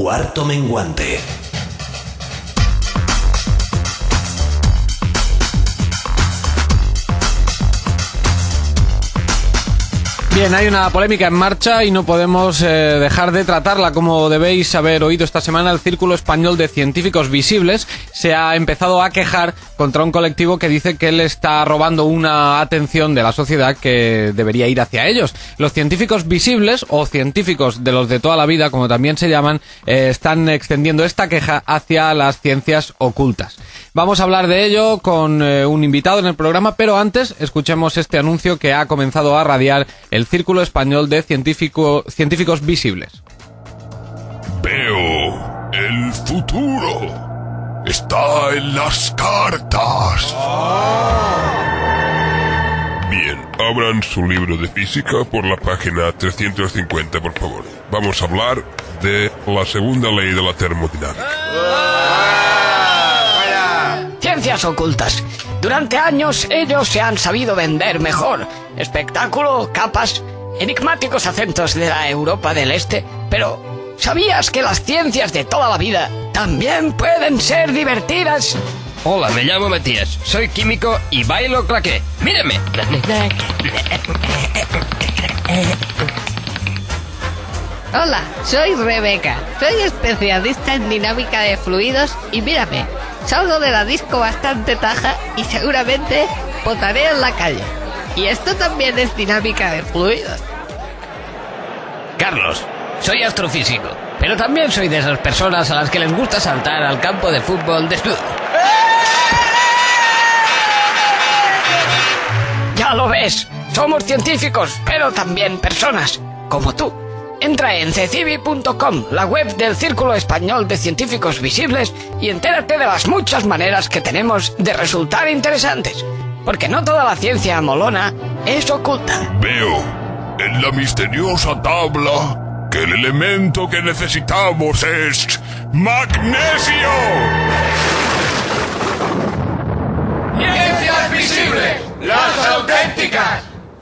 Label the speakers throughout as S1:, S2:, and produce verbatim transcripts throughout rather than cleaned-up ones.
S1: Cuarto menguante.
S2: Bien, hay una polémica en marcha y no podemos eh, dejar de tratarla. Como debéis haber oído esta semana, el Círculo Español de Científicos Visibles se ha empezado a quejar contra un colectivo que dice que le está robando una atención de la sociedad que debería ir hacia ellos. Los científicos visibles, o científicos de los de toda la vida, como también se llaman, eh, están extendiendo esta queja hacia las ciencias ocultas. Vamos a hablar de ello con eh, un invitado en el programa, pero antes escuchemos este anuncio que ha comenzado a radiar el Círculo Español de Científico, Científicos Visibles.
S3: Veo el futuro. Está en las cartas. Bien, abran su libro de física por la página trescientos cincuenta, por favor. Vamos a hablar de la segunda ley de la termodinámica.
S4: Ciencias ocultas. Durante años ellos se han sabido vender mejor. Espectáculo, capas, enigmáticos acentos de la Europa del Este. Pero, ¿sabías que las ciencias de toda la vida también pueden ser divertidas?
S5: Hola, me llamo Matías, soy químico y bailo claqué. ¡Mírame!
S6: Hola, soy Rebeca, soy especialista en dinámica de fluidos y mírame, salgo de la disco bastante taja y seguramente botaré en la calle. Y esto también es dinámica de fluidos.
S5: Carlos, soy astrofísico, pero también soy de esas personas a las que les gusta saltar al campo de fútbol desnudo.
S4: Ya lo ves, somos científicos, pero también personas, como tú. Entra en cecivi punto com, la web del Círculo Español de Científicos Visibles, y entérate de las muchas maneras que tenemos de resultar interesantes. Porque no toda la ciencia molona es oculta.
S3: Veo en la misteriosa tabla que el elemento que necesitamos es magnesio.
S7: ¡Ciencias visibles! ¡Las auténticas!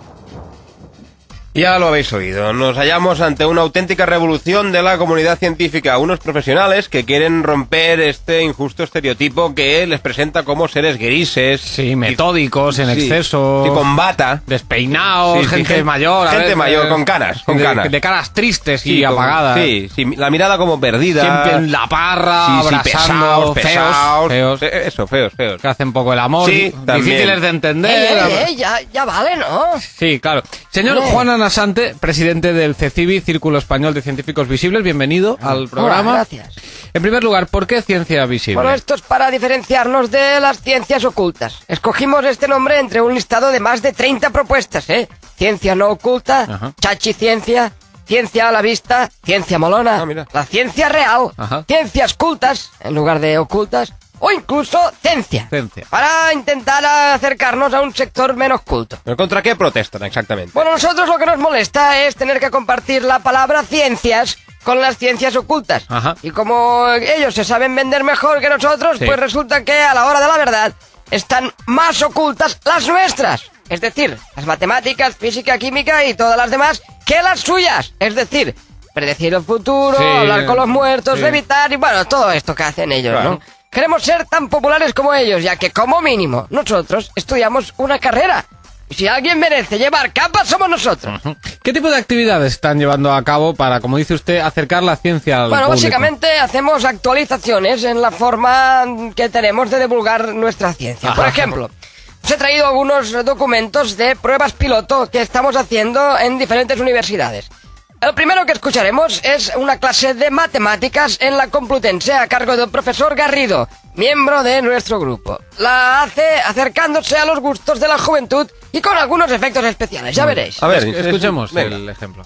S8: Ya lo habéis oído, nos hallamos ante una auténtica revolución de la comunidad científica, unos profesionales que quieren romper este injusto estereotipo que les presenta como seres grises.
S2: Sí, metódicos, en
S8: sí,
S2: exceso.
S8: Y con bata.
S2: Despeinados,
S8: Sí, sí,
S2: gente
S8: gente-
S2: mayor. a
S8: gente
S2: veces,
S8: mayor, con canas, con
S2: de,
S8: canas.
S2: de caras tristes
S8: Sí,
S2: y
S8: con-
S2: apagadas.
S8: Sí, sí, la mirada como perdida.
S2: Siempre en la parra,
S8: Sí, sí,
S2: abrazando,
S8: pesados,
S2: feos,
S8: pesados.
S2: feos,
S8: Eh, Eso, feos, feos.
S2: que hacen poco el amor,
S8: Sí, también.
S2: difíciles de entender.
S4: ¡Ey, ey, ey! Ya, ya vale, ¿no?
S2: Sí, claro. Señor
S4: Hombre.
S2: Juan Anasante, presidente del CECIVI, Círculo Español de Científicos Visibles, bienvenido al programa.
S4: Hola, gracias.
S2: En primer lugar, ¿por qué ciencia visible?
S4: Bueno, esto es para diferenciarnos de las ciencias ocultas. Escogimos este nombre entre un listado de más de treinta propuestas, ¿eh? Ciencia no oculta,
S2: Ajá.
S4: chachiciencia, ciencia a la vista, ciencia molona,
S8: Ah, mira.
S4: la ciencia real,
S2: Ajá.
S4: ciencias cultas, en lugar de ocultas, o incluso ciencia.
S2: Ciencia.
S4: Para intentar acercarnos a un sector menos culto.
S8: ¿Pero contra qué protestan exactamente?
S4: Bueno, nosotros lo que nos molesta es tener que compartir la palabra ciencias con las ciencias ocultas.
S2: Ajá.
S4: Y como ellos se saben vender mejor que nosotros,
S2: Sí.
S4: pues resulta que a la hora de la verdad están más ocultas las nuestras. Es decir, las matemáticas, física, química y todas las demás que las suyas. Es decir, predecir el futuro,
S2: Sí,
S4: hablar con los muertos,
S2: sí.
S4: evitar y bueno, todo esto que hacen ellos,
S8: Claro.
S4: ¿no? Queremos ser tan populares como ellos, ya que como mínimo nosotros estudiamos una carrera. Y si alguien merece llevar capas, somos nosotros.
S2: ¿Qué tipo de actividades están llevando a cabo para, como dice usted, acercar la ciencia al
S4: Bueno,
S2: público?
S4: básicamente hacemos actualizaciones en la forma que tenemos de divulgar nuestra ciencia. Por
S2: Ajá.
S4: ejemplo, os he traído algunos documentos de pruebas piloto que estamos haciendo en diferentes universidades. El primero que escucharemos es una clase de matemáticas en la Complutense a cargo del profesor Garrido, miembro de nuestro grupo. La hace acercándose a los gustos de la juventud y con algunos efectos especiales, ya veréis.
S8: A ver,
S2: Es- escuchemos
S8: venga.
S2: el ejemplo.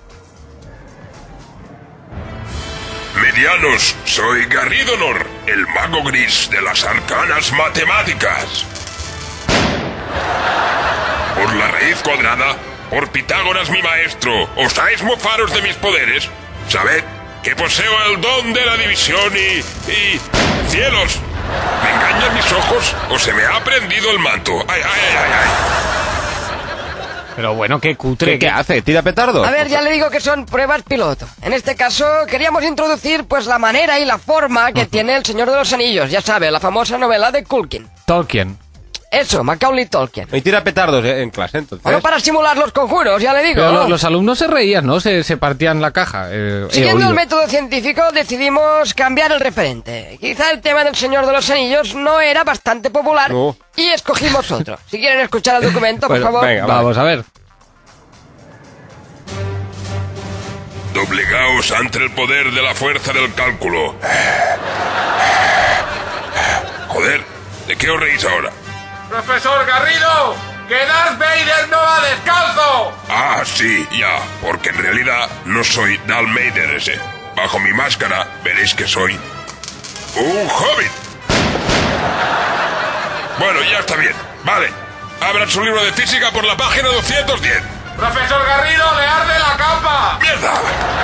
S3: Medianos, soy Garrido Nor, el mago gris de las arcanas matemáticas. Por la raíz cuadrada, por Pitágoras mi maestro, ¿osáis mofaros de mis poderes? Sabed que poseo el don de la división y... y... ¡Cielos! ¿Me engañan mis ojos o se me ha prendido el manto? ¡Ay, ay, ay, ay!
S2: Pero bueno, qué cutre.
S8: ¿Qué, qué hace? ¿Tira petardos?
S4: A ver, ya le digo que son pruebas piloto. En este caso, queríamos introducir pues la manera y la forma que tiene El Señor de los Anillos. Ya sabe, la famosa novela de Culkin.
S2: Tolkien.
S4: Eso, Macaulay Culkin.
S8: Y tira petardos eh, en clase, entonces.
S4: Bueno, para simular los conjuros, ya le digo.
S2: Pero lo- los alumnos se reían, ¿no? Se, se partían la caja. eh, he
S4: Siguiendo
S2: oído.
S4: el método científico, decidimos cambiar el referente. Quizá el tema del Señor de los Anillos no era bastante popular
S8: No.
S4: y escogimos otro. Si quieren escuchar el documento, por
S2: Bueno,
S4: favor.
S8: venga, va.
S2: Vamos a ver.
S3: Doblegaos ante el poder de la fuerza del cálculo. Joder, ¿de qué os reís ahora?
S7: ¡Profesor Garrido! ¡Que Darth Vader no va descalzo!
S3: Ah, sí, ya, porque en realidad no soy Darth Vader ese. Bajo mi máscara veréis que soy un hobbit. Bueno, ya está bien. Vale, abran su libro de física por la página doscientos diez.
S7: ¡Profesor Garrido, le arde la capa!
S3: ¡Mierda!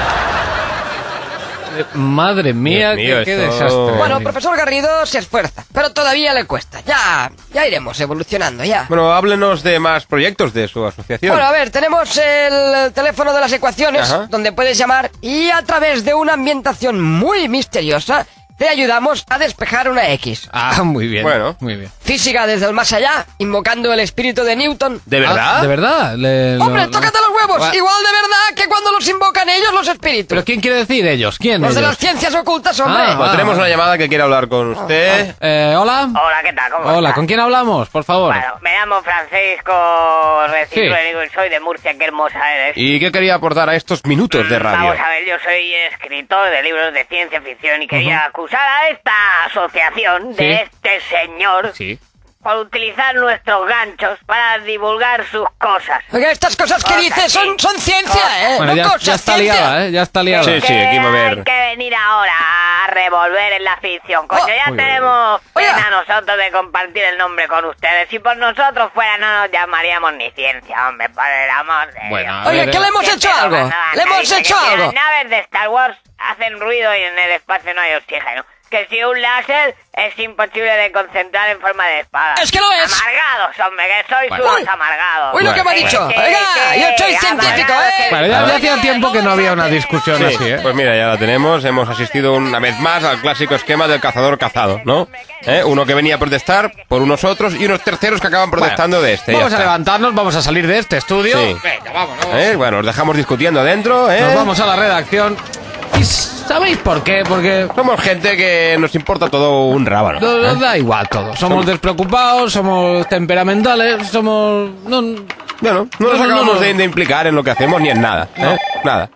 S2: Eh, Madre mía,
S8: Dios mío,
S2: qué, qué
S8: esto-
S2: desastre.
S4: Bueno, profesor Garrido se esfuerza, pero todavía le cuesta. Ya, ya iremos evolucionando, ya.
S8: Bueno, háblenos de más proyectos de su asociación.
S4: Bueno, a ver, tenemos el teléfono de las ecuaciones,
S8: Ajá.
S4: donde puedes llamar y a través de una ambientación muy misteriosa te ayudamos a despejar una X.
S2: Ah, muy bien.
S8: Bueno.
S2: Muy bien.
S4: Física desde el más allá, invocando el espíritu de Newton.
S8: ¿De verdad?
S2: Ah, ¿de verdad? Le- lo-
S4: ¡Hombre,
S2: lo-
S4: tócate los huevos!
S2: Gua-
S4: Igual de verdad que cuando los invocan ellos los espíritus.
S2: ¿Pero quién quiere decir ellos? ¿Quién
S4: Los de
S2: ellos?
S4: las ciencias ocultas, hombre.
S2: Ah,
S8: Bueno, tenemos una llamada que quiere hablar con usted.
S2: Eh, ¿Hola?
S1: Hola, ¿qué tal? ¿Cómo
S2: Hola,
S1: estás?
S2: ¿con quién hablamos? Por favor.
S1: Bueno, me llamo Francisco Recinto,
S2: Sí.
S1: le digo, y soy de Murcia, qué hermosa eres.
S8: ¿Y qué quería aportar a estos minutos de radio?
S1: Vamos a ver, yo soy escritor de libros de ciencia ficción y quería acusar a esta asociación de
S2: Sí.
S1: este señor
S2: Sí.
S1: por utilizar nuestros ganchos para divulgar sus cosas.
S4: Oiga, estas cosas que
S1: Cosas,
S4: dices
S1: sí.
S4: son, son ciencia, ¿eh?
S2: Bueno,
S4: no
S2: ya,
S4: cosas,
S2: ya está
S4: ciencia.
S2: liada, ¿eh? Ya está liada.
S8: Sí, sí, aquí va a ver.
S1: Hay que venir ahora a revolver en la ficción. Coño,
S4: Oh.
S1: ya
S2: Uy,
S1: tenemos
S4: Oiga.
S1: pena nosotros de compartir el nombre con ustedes. Si por nosotros fuera, no nos llamaríamos ni ciencia, hombre, por el amor de
S2: Bueno,
S1: Dios.
S2: a
S4: Oiga,
S2: ver,
S4: ¿qué le hemos
S1: Siempre
S4: hecho
S1: nos
S4: algo?
S1: mandaban
S4: ¿Le
S1: a
S4: hemos
S1: dice
S4: hecho
S1: que si
S4: algo?
S1: las naves de Star Wars hacen ruido y en el espacio no hay oxígeno. Que si un láser es imposible de concentrar en forma de espada.
S4: Es que lo es.
S1: Amargados, hombre, que sois
S2: Bueno.
S1: unos
S4: Uy.
S1: amargados.
S4: Uy, lo que me ha
S1: Sí,
S4: dicho.
S1: sí,
S4: Oiga,
S1: sí,
S4: yo soy
S1: amargados,
S4: científico,
S1: que-
S4: ¿eh?
S2: Bueno, ya, ya
S4: Oye,
S2: hacía tiempo que no había una discusión
S8: Sí,
S2: así, ¿eh?
S8: pues mira, ya la tenemos. Hemos asistido una vez más al clásico esquema del cazador-cazado, ¿no? ¿Eh? Uno que venía a protestar por unos otros y unos terceros que acaban protestando de este. ya
S2: Vamos a
S8: está.
S2: levantarnos, vamos a salir de este estudio.
S8: Sí.
S2: Venga, vámonos.
S8: ¿Eh? Bueno, os dejamos discutiendo adentro, ¿eh?
S2: Nos vamos a la redacción. ¿Y sabéis por qué? Porque
S8: Somos gente que nos importa todo un rábano.
S2: nos, nos
S8: ¿eh?
S2: da igual todo. Somos despreocupados, somos temperamentales, somos... No,
S8: Bueno, no nos
S2: No, no,
S8: acabamos
S2: no.
S8: De, de implicar en lo que hacemos ni en nada, ¿eh? Nada.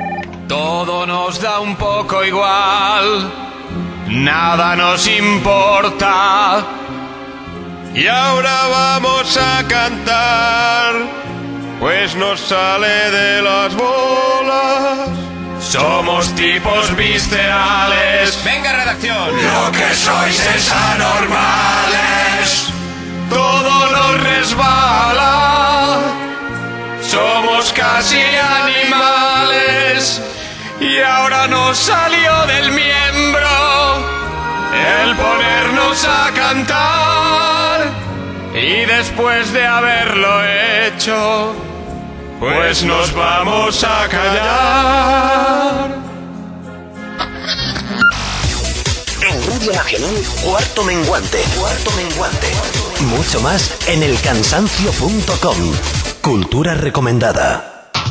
S2: todo nos da un poco igual, nada nos importa.
S8: Y ahora vamos a cantar, pues nos sale de las bolas.
S2: Somos tipos viscerales.
S8: Venga, redacción.
S7: Lo que sois es anormales.
S2: Todo nos resbala. Somos casi animales. Y ahora nos salió del miembro el ponernos a cantar. Y después de haberlo hecho, pues nos vamos a callar.
S9: En Radio Nacional, Cuarto Menguante. Cuarto Menguante. Mucho más en el cansancio punto com. Cultura recomendada.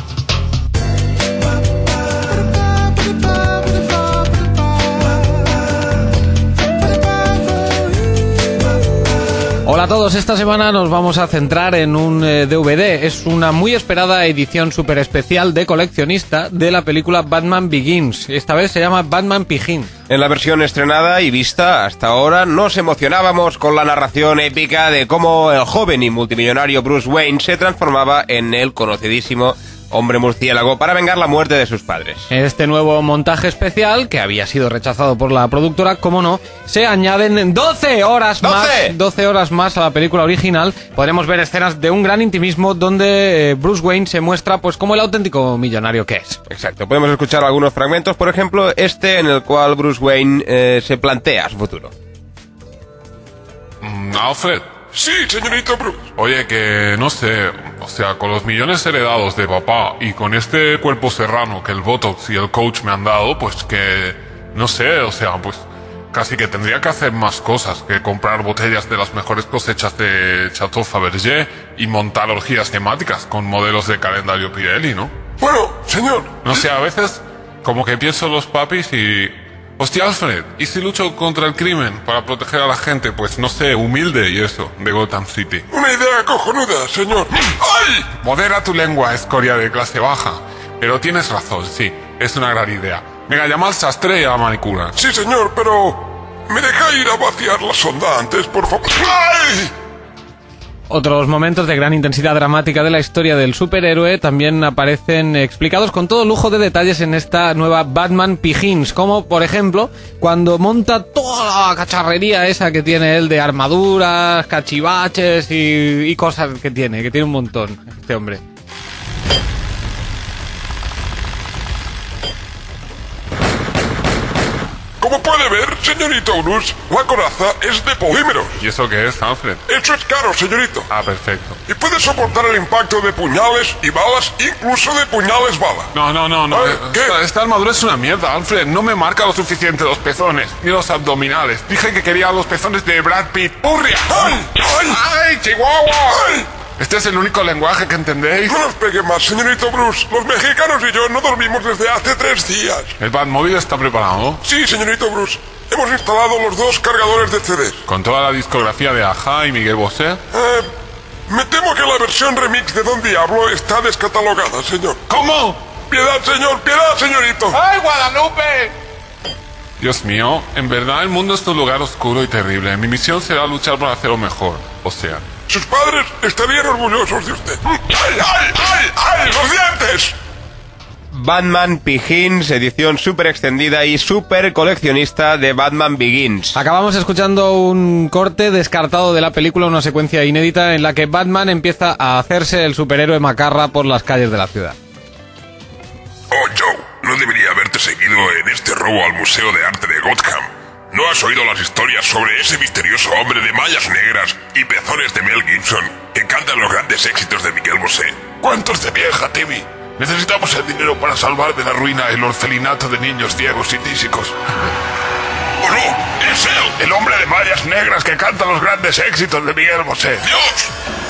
S2: Hola a todos, esta semana nos vamos a centrar en un eh, D V D. Es una muy esperada edición super especial de coleccionista de la película Batman Begins. Esta vez se llama Batman Pijín.
S8: En la versión estrenada y vista hasta ahora, nos emocionábamos con la narración épica de cómo el joven y multimillonario Bruce Wayne se transformaba en el conocidísimo hombre murciélago para vengar la muerte de sus padres.
S2: Este nuevo montaje especial, que había sido rechazado por la productora, como no, se añaden doce horas más,
S8: ¡doce!
S2: doce horas más a la película original. Podremos ver escenas de un gran intimismo donde eh, Bruce Wayne se muestra pues como el auténtico millonario que es.
S8: Exacto, podemos escuchar algunos fragmentos, por ejemplo, este en el cual Bruce Wayne eh, se plantea su futuro.
S3: Mm, Alfred.
S10: Sí, señorito Bruce.
S3: Oye, que no sé,
S7: O sea, con los millones heredados de papá y con este cuerpo serrano que el Botox y el coach me han dado, pues que... no sé, o sea, pues... casi que tendría que hacer más cosas que comprar botellas de las mejores cosechas de Chateau Fabergé y montar orgías temáticas con modelos de calendario Pirelli, ¿no?
S3: Bueno, señor.
S7: No sé, a veces como que pienso en los papis y... hostia, Alfred, ¿y si lucho contra el crimen para proteger a la gente, pues no sé, humilde y eso, de Gotham City?
S3: Una idea cojonuda, señor. ¡Ay!
S7: Modera tu lengua, escoria de clase baja. Pero tienes razón, sí, es una gran idea. Venga, llama al sastre y a la manicura.
S3: Sí, señor, pero... ¿me deja ir a vaciar la sonda antes, por favor? ¡Ay!
S2: Otros momentos de gran intensidad dramática de la historia del superhéroe también aparecen explicados con todo lujo de detalles en esta nueva Batman Begins, como por ejemplo cuando monta toda la cacharrería esa que tiene él de armaduras, cachivaches y, y cosas que tiene, que tiene un montón este hombre.
S3: Como puede ver, señorito Bruce, la coraza es de polímeros.
S7: ¿Y eso qué es, Alfred?
S3: Eso es caro, señorito.
S7: Ah, perfecto.
S3: Y puede soportar el impacto de puñales y balas, incluso de puñales bala.
S7: No, no, no, no.
S3: ¿Eh? ¿Qué?
S7: Esta, esta armadura es una mierda, Alfred. No me marca lo suficiente los pezones, ni los abdominales. Dije que quería los pezones de Brad Pitt. ¡Purria!
S3: ¡Ay! ¡Ay!
S7: ¡Ay, Chihuahua!
S3: ¡Ay!
S7: Este es el único lenguaje que entendéis.
S3: No nos pegue más, señorito Bruce. Los mexicanos y yo no dormimos desde hace tres días.
S7: ¿El Batmóvil está preparado?
S3: Sí, señorito Bruce. Hemos instalado los dos cargadores de C Ds.
S7: ¿Con toda la discografía de Aja y Miguel Bosé?
S3: Eh, me temo que la versión remix de Don Diablo está descatalogada, señor.
S7: ¿Cómo?
S3: Piedad, señor, piedad, señorito.
S7: ¡Ay, Guadalupe! Dios mío, en verdad el mundo es un lugar oscuro y terrible. Mi misión será luchar por hacerlo mejor. O sea...
S3: sus padres estarían orgullosos de usted. ¡Ay, ay, ay, ay! ¡Los dientes!
S8: Batman Begins, edición súper extendida y súper coleccionista de Batman Begins.
S2: Acabamos escuchando un corte descartado de la película, una secuencia inédita en la que Batman empieza a hacerse el superhéroe macarra por las calles de la ciudad.
S3: Oh, Joe, no debería haberte seguido en este robo al Museo de Arte de Gotham. ¿No has oído las historias sobre ese misterioso hombre de mallas negras y pezones de Mel Gibson que canta los grandes éxitos de Miguel Bosé? ¿Cuántos de vieja, Timmy? Necesitamos el dinero para salvar de la ruina el orfelinato de niños ciegos y tísicos. ¡Oh, no! ¡Es él! El hombre de mallas negras que canta los grandes éxitos de Miguel Bosé. ¡Dios!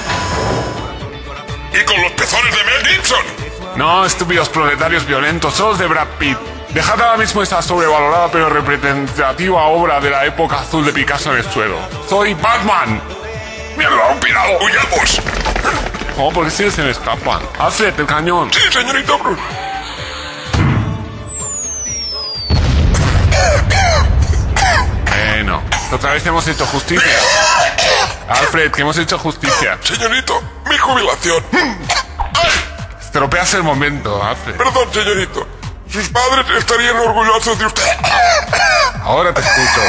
S3: ¿Y con los pezones de Mel Gibson?
S7: No, estúpidos proletarios violentos, son los de Brad Pitt. Dejad ahora mismo esta sobrevalorada pero representativa obra de la época azul de Picasso en el suelo. ¡Soy Batman!
S3: ¡Mierda, un pirado! ¡Huyamos!
S7: Oh, ¿por qué si se me escapan? Alfred, el cañón.
S3: Sí, señorito Bruce.
S7: Bueno, otra vez hemos hecho justicia. Alfred, que hemos hecho justicia.
S3: Señorito, mi jubilación. ¡Ay!
S7: Estropeas el momento, Alfred.
S3: Perdón, señorito. Sus padres estarían orgullosos de usted.
S7: Ahora te escucho.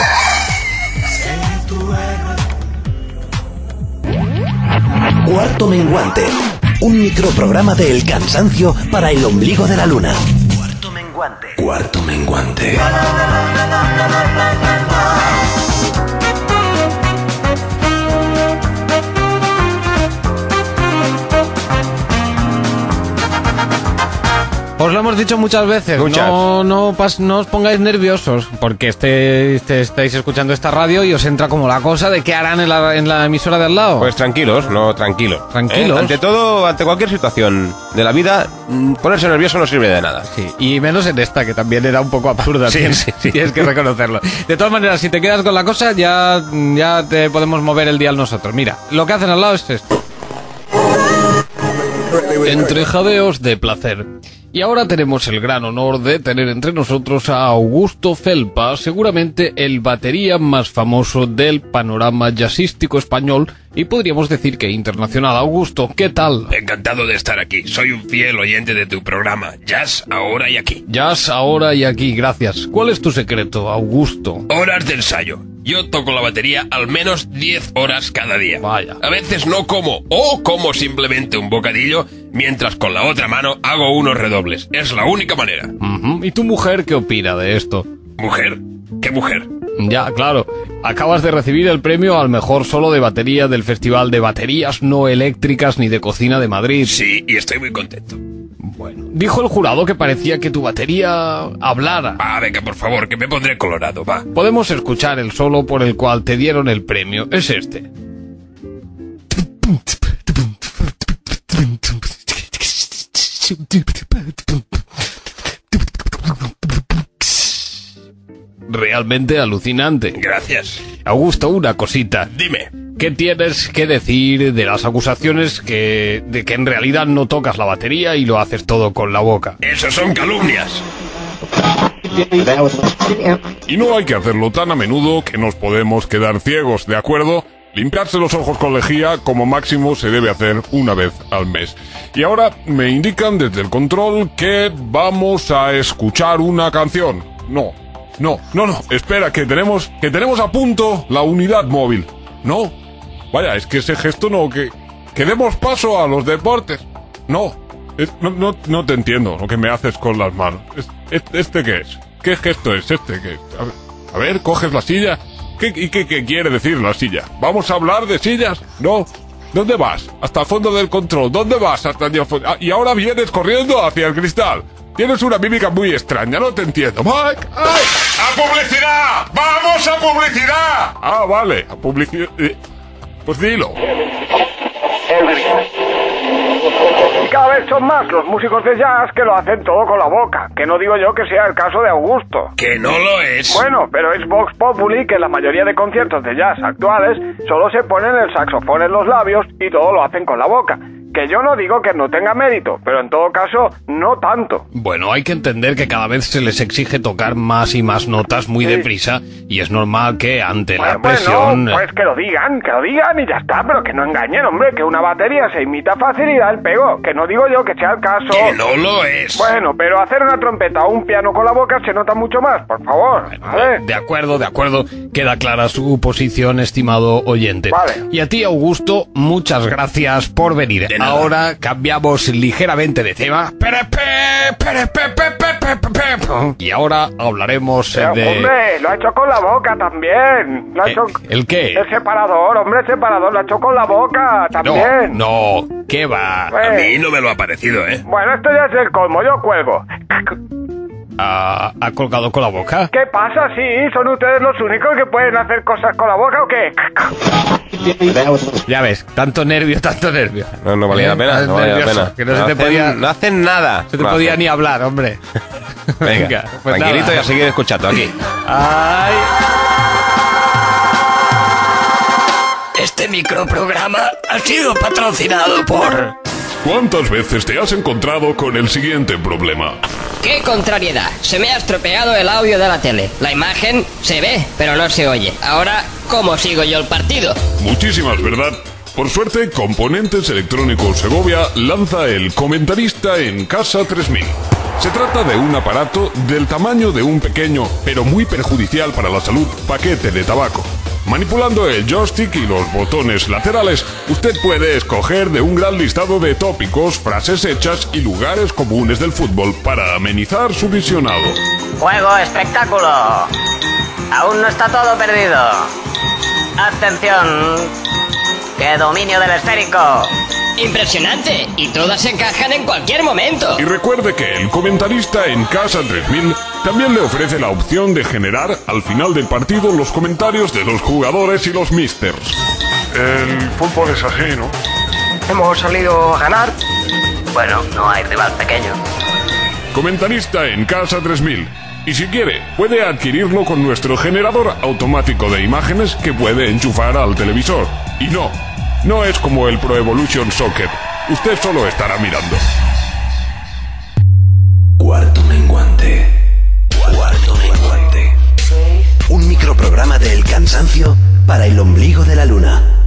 S9: Cuarto Menguante, un microprograma de El Cansancio para el ombligo de la luna. Cuarto Menguante. Cuarto Menguante.
S2: Os lo hemos dicho muchas veces,
S8: Muchas.
S2: no no, pas, no os pongáis nerviosos, porque este, este, estáis escuchando esta radio y os entra como la cosa de qué harán en la, en la emisora de al lado.
S8: Pues tranquilos, no, tranquilo.
S2: Tranquilos.
S8: ¿Eh? Ante todo, ante cualquier situación de la vida, mm, ponerse nervioso no sirve de nada.
S2: Sí, y menos en esta, que también era un poco absurda.
S8: Sí,
S2: tienes,
S8: sí, sí.
S2: tienes que reconocerlo. De todas maneras, si te quedas con la cosa, ya, ya te podemos mover el dial nosotros. Mira, lo que hacen al lado es esto. Entre jadeos de placer. Y ahora tenemos el gran honor de tener entre nosotros a Augusto Felpa, seguramente el batería más famoso del panorama jazzístico español y podríamos decir que internacional. Augusto, ¿qué tal?
S10: Encantado de estar aquí. Soy un fiel oyente de tu programa. Jazz ahora y aquí.
S2: Jazz ahora y aquí, gracias. ¿Cuál es tu secreto, Augusto?
S10: Horas de ensayo. Yo toco la batería al menos diez horas cada día.
S2: Vaya.
S10: A veces no como, o como simplemente un bocadillo, mientras con la otra mano hago unos redobles. Es la única manera.
S2: Uh-huh. ¿Y tu mujer qué opina de esto?
S10: ¿Mujer? ¿Qué mujer?
S5: Ya, claro. Acabas de recibir el premio al mejor solo de batería del Festival de Baterías No Eléctricas ni de Cocina de Madrid.
S10: Sí, y estoy muy contento.
S5: Bueno, dijo el jurado que parecía que tu batería hablara.
S10: Ah, venga, por favor, que me pondré colorado, va.
S5: Podemos escuchar el solo por el cual te dieron el premio. Es este. Realmente alucinante.
S10: Gracias.
S5: Augusto, una cosita.
S10: Dime.
S5: ¿Qué tienes que decir de las acusaciones que de que en realidad no tocas la batería y lo haces todo con la boca?
S10: Eso son calumnias.
S7: Y no hay que hacerlo tan a menudo que nos podemos quedar ciegos, ¿de acuerdo? Limpiarse los ojos con lejía como máximo se debe hacer una vez al mes. Y ahora me indican desde el control que vamos a escuchar una canción. No, no, no, no, espera, que tenemos, que tenemos a punto la unidad móvil. No, vaya, es que ese gesto no, que, que demos paso a los deportes. No, es, no, no, no te entiendo lo que me haces con las manos. Es, es, ¿Este qué es? ¿Qué gesto es este? ¿Qué? A ver, a ver, coges la silla. ¿Qué, y qué, qué quiere decir la silla? ¿Vamos a hablar de sillas? No. ¿Dónde vas? Hasta el fondo del control. ¿Dónde vas? Hasta el fondo. Ah, y ahora vienes corriendo hacia el cristal. Tienes una mímica muy extraña, no te entiendo. Mike, ¡ay! ¡A publicidad! ¡Vamos a publicidad! Ah, vale, a publicidad. Pues dilo.
S11: Y cada vez son más los músicos de jazz que lo hacen todo con la boca, que no digo yo que sea el caso de Augusto.
S10: Que no lo es.
S11: Bueno, pero es Vox Populi que en la mayoría de conciertos de jazz actuales solo se ponen el saxofón en los labios y todo lo hacen con la boca. Que yo no digo que no tenga mérito, pero en todo caso, no tanto.
S5: Bueno, hay que entender que cada vez se les exige tocar más y más notas muy sí. deprisa, y es normal que ante
S11: bueno,
S5: la presión...
S11: Bueno, pues que lo digan, que lo digan y ya está, pero que no engañen, hombre, que una batería se imita fácil y da el pego, que no digo yo que sea el caso...
S10: Que no lo es.
S11: Bueno, pero hacer una trompeta o un piano con la boca se nota mucho más, por favor,
S5: bueno,
S11: ¿vale?
S5: De acuerdo, de acuerdo, queda clara su posición, estimado oyente.
S11: Vale.
S5: Y a ti, Augusto, muchas gracias por venir. Ahora cambiamos ligeramente de tema. Y ahora hablaremos
S11: Pero,
S5: de...
S11: Hombre, lo ha hecho con la boca también. Lo ha
S5: ¿El,
S11: hecho...
S5: ¿El qué?
S11: El separador, hombre, el separador, lo ha hecho con la boca también.
S5: No, no, ¿qué va?
S11: Pues...
S10: A mí no me lo ha parecido, ¿eh?
S11: Bueno, esto ya es el colmo, yo cuelgo.
S5: ¿Ha, ¿Ha colgado con la boca?
S11: ¿Qué pasa? Sí, ¿son ustedes los únicos que pueden hacer cosas con la boca o qué?
S5: Ya ves, tanto nervio, tanto nervio.
S8: No, no valía la pena, no valía la pena.
S5: Que no,
S8: no
S5: se te
S8: hacen,
S5: podía...
S8: No hacen nada.
S5: Se te
S8: no
S5: podía
S8: hacen.
S5: ni hablar, hombre.
S8: Venga,
S5: Venga pues
S8: tranquilito
S5: nada.
S8: y a seguir escuchando aquí.
S5: Ay...
S9: Este microprograma ha sido patrocinado por...
S7: ¿Cuántas veces te has encontrado con el siguiente problema?
S4: ¡Qué contrariedad! Se me ha estropeado el audio de la tele. La imagen se ve, pero no se oye. Ahora, ¿cómo sigo yo el partido?
S7: Muchísimas, ¿verdad? Por suerte, Componentes Electrónicos Segovia lanza el Comentarista en Casa tres mil. Se trata de un aparato del tamaño de un pequeño, pero muy perjudicial para la salud, paquete de tabaco. Manipulando el joystick y los botones laterales, usted puede escoger de un gran listado de tópicos, frases hechas y lugares comunes del fútbol para amenizar su visionado.
S1: Juego, espectáculo. Aún no está todo perdido. Atención. ¡Qué dominio del esférico!
S4: ¡Impresionante! Y todas encajan en cualquier momento.
S7: Y recuerde que el Comentarista en Casa tres mil también le ofrece la opción de generar al final del partido los comentarios de los jugadores y los místers.
S11: El fútbol es así, ¿no?
S4: Hemos salido a ganar.
S1: Bueno, no hay rival pequeño.
S7: Comentarista en Casa tres mil. Y si quiere, puede adquirirlo con nuestro generador automático de imágenes que puede enchufar al televisor. Y no, no es como el Pro Evolution Soccer. Usted solo estará mirando.
S9: Cuarto menguante. Cuarto menguante. Un microprograma de El Cansancio para el ombligo de la luna.